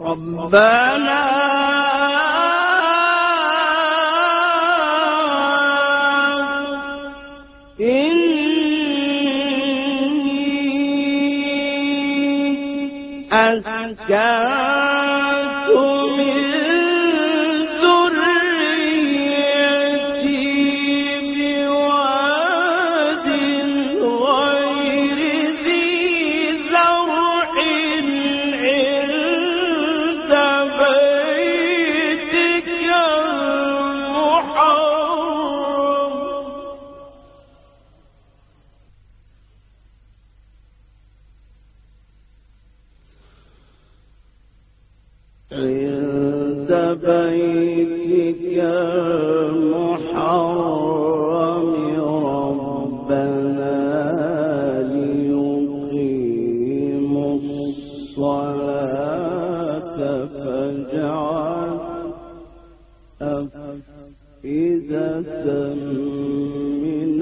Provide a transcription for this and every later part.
ربنا أسكنت من ذريتي بواد غير ذي زرع عند بيتك المحرم عند بيتك المحرم ربنا ليقيموا الصلاة فاجعل أفئدة من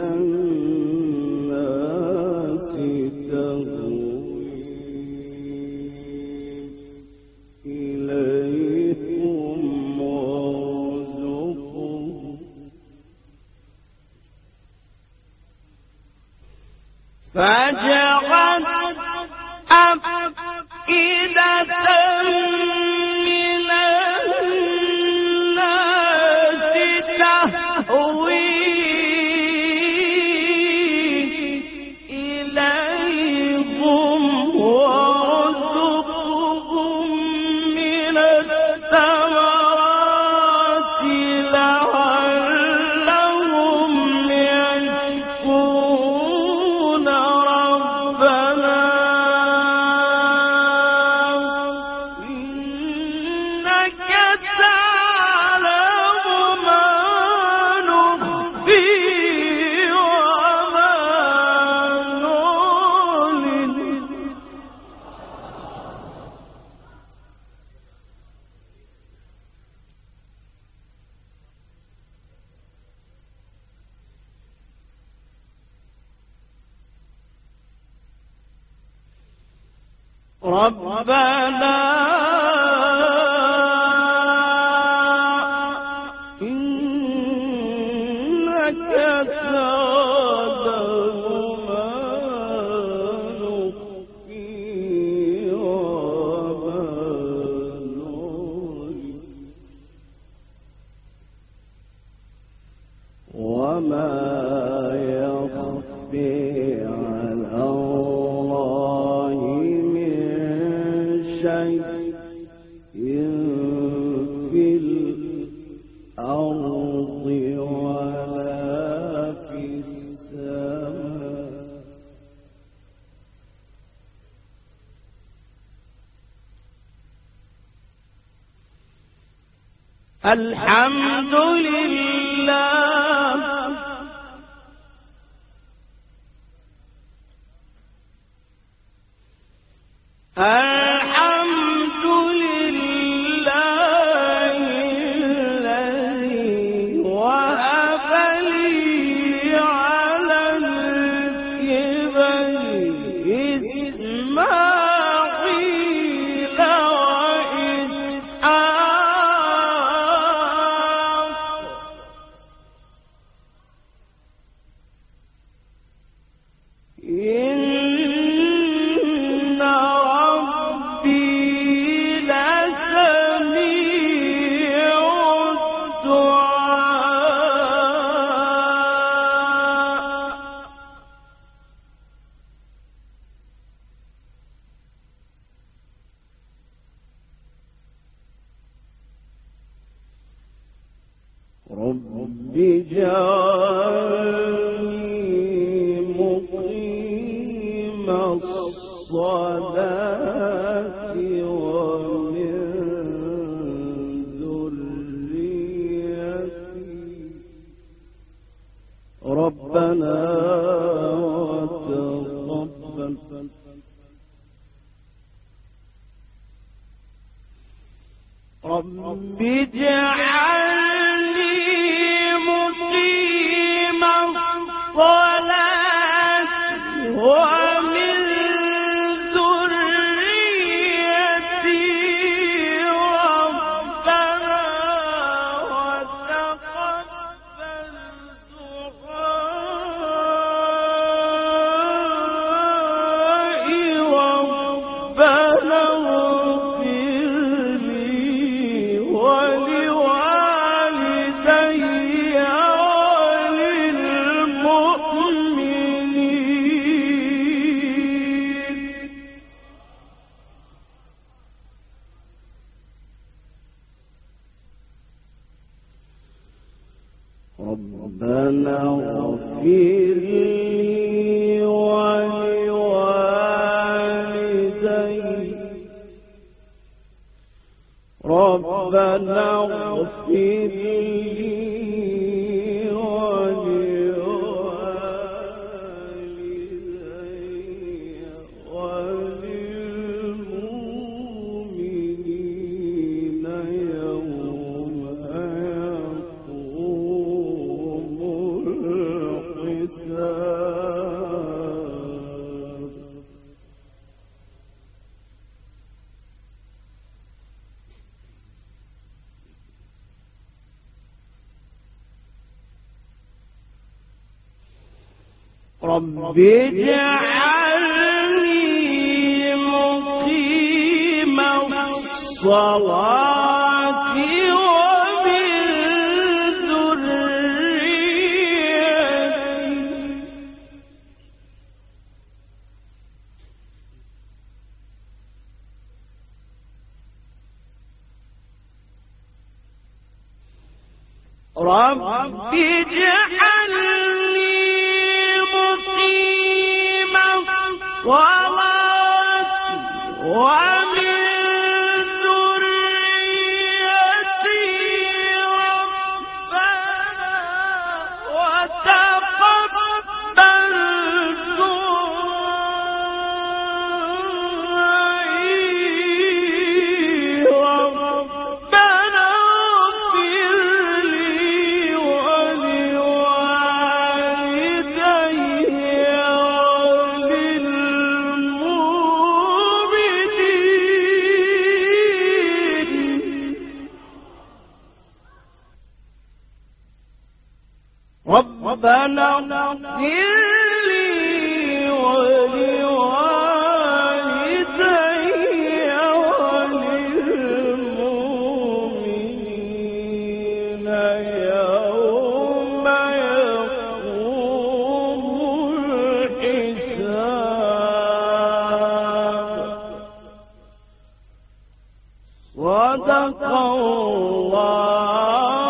الناس تهوي إليهم وارزقهم فاجعل أفئدة من الناس تهوي إليهم وارزقهم من الثمرات لعلهم يشكرون ربنا إنك تعلم ما نخفي وما نعلن ربنا إنك تعلم ما نخفي وما نعلن وما يخفي على الله من شيء في الأرض ولا في السماء الحمد لله الحمد لله الذي وهب لي على الكبر إسماعيل وإسحاق إن ربي لسميع الدعاء رب اجعلني مقيم الصلاة ومن ذريتي ربنا وتقبل رب اجعلني مقيم الصلاة ومن ذريتي ربنا اغفر لي ولوالدي ربنا اغفر لي رب اجعلني مقيم الصلاة ومن ذريتي رب اجعلني مقيم الصلاة ومن ذريتي ربنا وتقبل دعائي ربنا اغفر لي ولوالدي ربنا اغفر لي ولوالدي وللمؤمنين يوم يقوم الحساب صدق الله